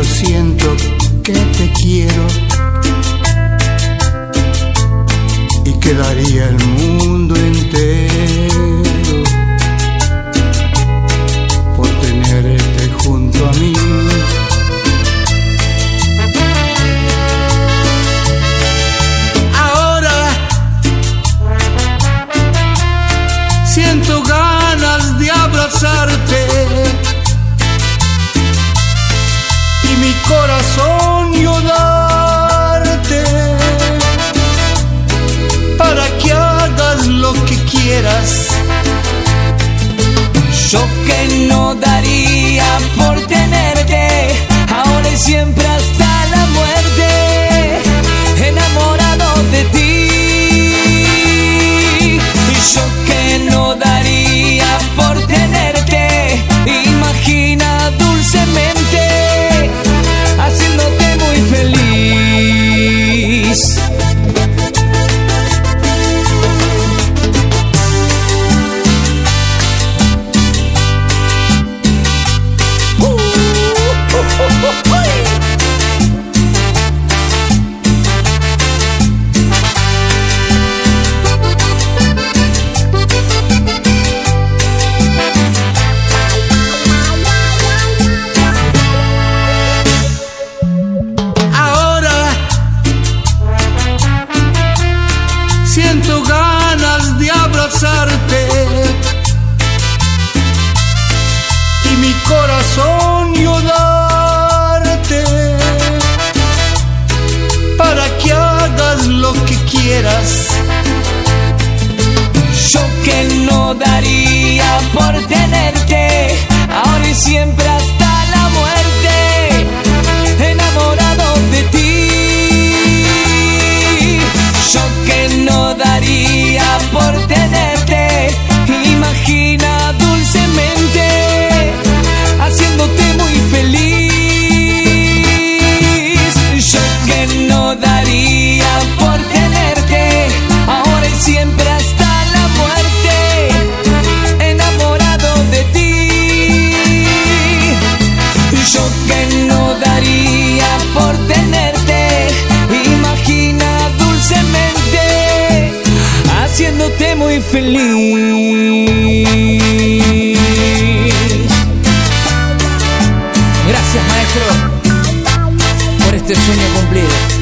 yo siento que te quiero y que daría el mundo entero por tenerte junto a mí. Ahora siento ganas de abrazarte y mi corazón yo darte para que hagas lo que quieras. Yo que no daría por tenerte, ahora y siempre hasta la muerte, enamorado de ti. Y yo que no daría por tenerte, imagina dulcemente, haciéndote muy feliz. Siento ganas de abrazarte y mi corazón yo darte para que hagas lo que quieras. Yo que no daría por tenerte, ahora y siempre hasta la muerte, enamorado de ti. Yo que no daría por tenerte, imagina dulcemente, haciéndote muy feliz. Yo que no daría por tenerte, ahora y siempre hasta la muerte, enamorado de ti. Yo que no daría por tenerte, imagina dulcemente, haciéndote muy feliz. Gracias, maestro, por este sueño cumplido.